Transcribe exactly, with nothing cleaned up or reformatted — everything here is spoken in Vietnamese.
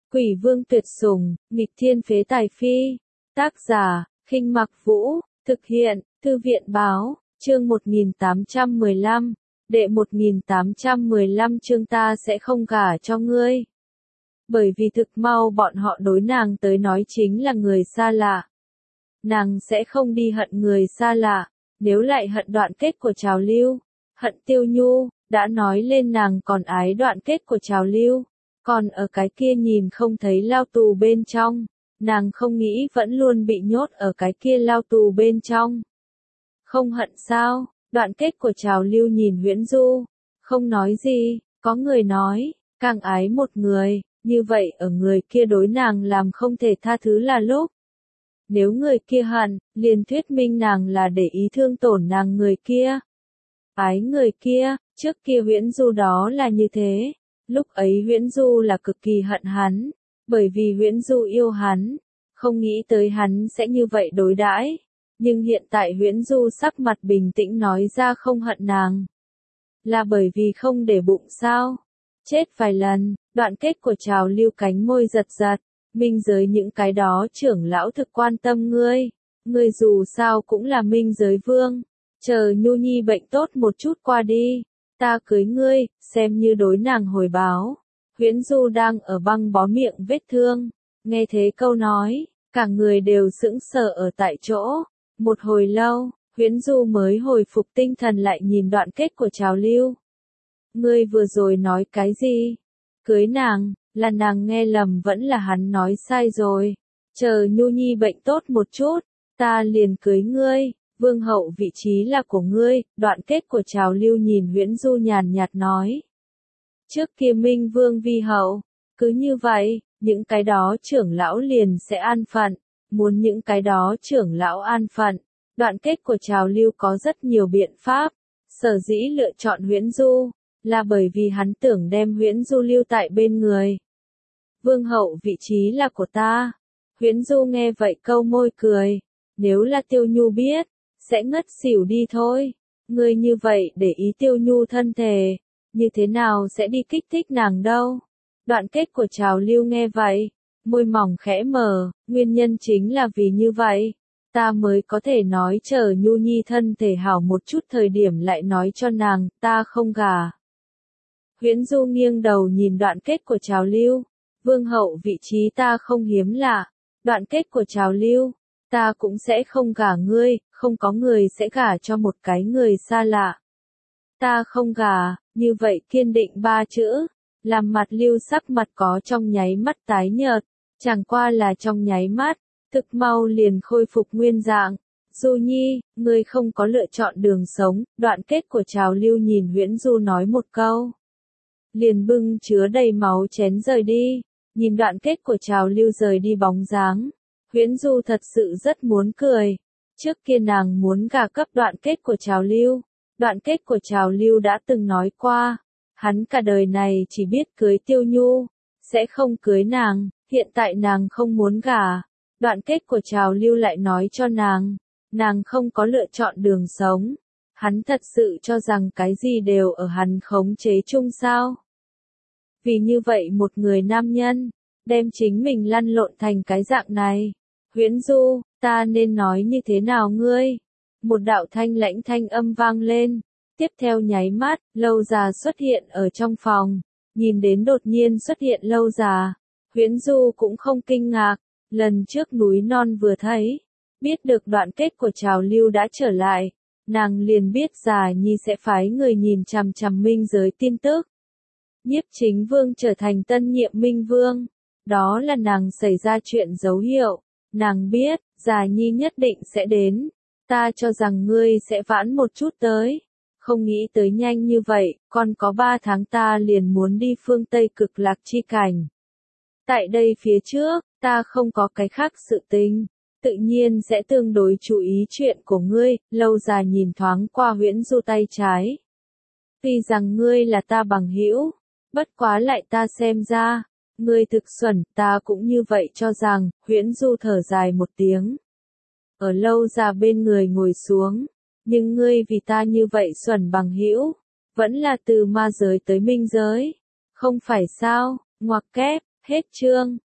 Quỷ vương tuyệt sủng, nghịch thiên phế tài phi. Tác giả, Khinh Mặc Vũ, thực hiện, Thư viện báo, chương một nghìn tám trăm mười lăm, đệ một nghìn tám trăm mười lăm chương ta sẽ không gả cho ngươi. Bởi vì thực mau bọn họ đối nàng tới nói chính là người xa lạ. Nàng sẽ không đi hận người xa lạ, nếu lại hận đoạn kết của Trào Lưu, hận Tiêu Nhu, đã nói lên nàng còn ái đoạn kết của Trào Lưu, còn ở cái kia nhìn không thấy lao tù bên trong, nàng không nghĩ vẫn luôn bị nhốt ở cái kia lao tù bên trong. Không hận sao? Đoạn kết của Trào Lưu nhìn Huyễn Du, không nói gì, có người nói, càng ái một người, như vậy ở người kia đối nàng làm không thể tha thứ là lúc. Nếu người kia hận, liền thuyết minh nàng là để ý thương tổn nàng người kia. Ái người kia, trước kia Huyễn Du đó là như thế, lúc ấy Huyễn Du là cực kỳ hận hắn, bởi vì Huyễn Du yêu hắn, không nghĩ tới hắn sẽ như vậy đối đãi. Nhưng hiện tại Huyễn Du sắc mặt bình tĩnh nói ra không hận nàng. Là bởi vì không để bụng sao? Chết vài lần, đoạn kết của Trào Lưu cánh môi giật giật, minh giới những cái đó trưởng lão thực quan tâm ngươi, ngươi dù sao cũng là minh giới vương, chờ Nhu Nhi bệnh tốt một chút qua đi, ta cưới ngươi, xem như đối nàng hồi báo. Huyễn Du đang ở băng bó miệng vết thương, nghe thế câu nói, cả người đều sững sờ ở tại chỗ. Một hồi lâu, Huyễn Du mới hồi phục tinh thần lại nhìn đoạn kết của Trào Lưu. Ngươi vừa rồi nói cái gì? Cưới nàng, là nàng nghe lầm vẫn là hắn nói sai rồi. Chờ Nhu Nhi bệnh tốt một chút, ta liền cưới ngươi, vương hậu vị trí là của ngươi, đoạn kết của Trào Lưu nhìn Huyễn Du nhàn nhạt nói. Trước kia Minh Vương vi hậu, cứ như vậy, những cái đó trưởng lão liền sẽ an phận. Muốn những cái đó trưởng lão an phận, đoạn kết của Trào Lưu có rất nhiều biện pháp, sở dĩ lựa chọn Huyễn Du, là bởi vì hắn tưởng đem Huyễn Du lưu tại bên người. Vương hậu vị trí là của ta. Huyễn Du nghe vậy câu môi cười, nếu là Tiêu Nhu biết, sẽ ngất xỉu đi thôi. Ngươi như vậy để ý Tiêu Nhu thân thể, như thế nào sẽ đi kích thích nàng đâu. Đoạn kết của Trào Lưu nghe vậy, môi mỏng khẽ mở, nguyên nhân chính là vì như vậy, ta mới có thể nói chờ Nhu Nhi thân thể hảo một chút thời điểm lại nói cho nàng, ta không gả. Huyễn Du nghiêng đầu nhìn đoạn kết của Trào Lưu, vương hậu vị trí ta không hiếm lạ, đoạn kết của Trào Lưu, ta cũng sẽ không gả ngươi, không có người sẽ gả cho một cái người xa lạ. Ta không gả, như vậy kiên định ba chữ, làm mặt Lưu sắc mặt có trong nháy mắt tái nhợt. Chẳng qua là trong nháy mắt, thực mau liền khôi phục nguyên dạng. Du Nhi, ngươi không có lựa chọn đường sống, đoạn kết của Trào Lưu nhìn Huyễn Du nói một câu. Liền bưng chứa đầy máu chén rời đi, nhìn đoạn kết của Trào Lưu rời đi bóng dáng. Huyễn Du thật sự rất muốn cười. Trước kia nàng muốn gả cấp đoạn kết của Trào Lưu. Đoạn kết của Trào Lưu đã từng nói qua, hắn cả đời này chỉ biết cưới Tiêu Nhu, sẽ không cưới nàng. Hiện tại nàng không muốn gả, đoạn kết của Trào Lưu lại nói cho nàng, nàng không có lựa chọn đường sống. Hắn thật sự cho rằng cái gì đều ở hắn khống chế chung sao? Vì như vậy một người nam nhân, đem chính mình lăn lộn thành cái dạng này. Huyễn Du, ta nên nói như thế nào ngươi? Một đạo thanh lãnh thanh âm vang lên, tiếp theo nháy mắt, Lâu Già xuất hiện ở trong phòng, nhìn đến đột nhiên xuất hiện Lâu Già. Huyễn Du cũng không kinh ngạc, lần trước núi non vừa thấy, biết được đoạn kết của Trào Lưu đã trở lại, nàng liền biết Già Nhi sẽ phái người nhìn chằm chằm minh giới tin tức. Nhiếp Chính Vương trở thành tân nhiệm Minh Vương, đó là nàng xảy ra chuyện dấu hiệu, nàng biết, Già Nhi nhất định sẽ đến, ta cho rằng ngươi sẽ vãn một chút tới, không nghĩ tới nhanh như vậy, còn có ba tháng ta liền muốn đi phương Tây Cực Lạc chi cảnh. Tại đây phía trước, ta không có cái khác sự tình, tự nhiên sẽ tương đối chú ý chuyện của ngươi. Lâu Già nhìn thoáng qua Huyễn Du tay trái. Tuy rằng ngươi là ta bằng hữu, bất quá lại ta xem ra, ngươi thực xuẩn, ta cũng như vậy cho rằng. Huyễn Du thở dài một tiếng, ở Lâu Già bên người ngồi xuống, nhưng ngươi vì ta như vậy xuẩn bằng hữu, vẫn là từ ma giới tới minh giới, không phải sao? Ngoặc kép. Hết chương.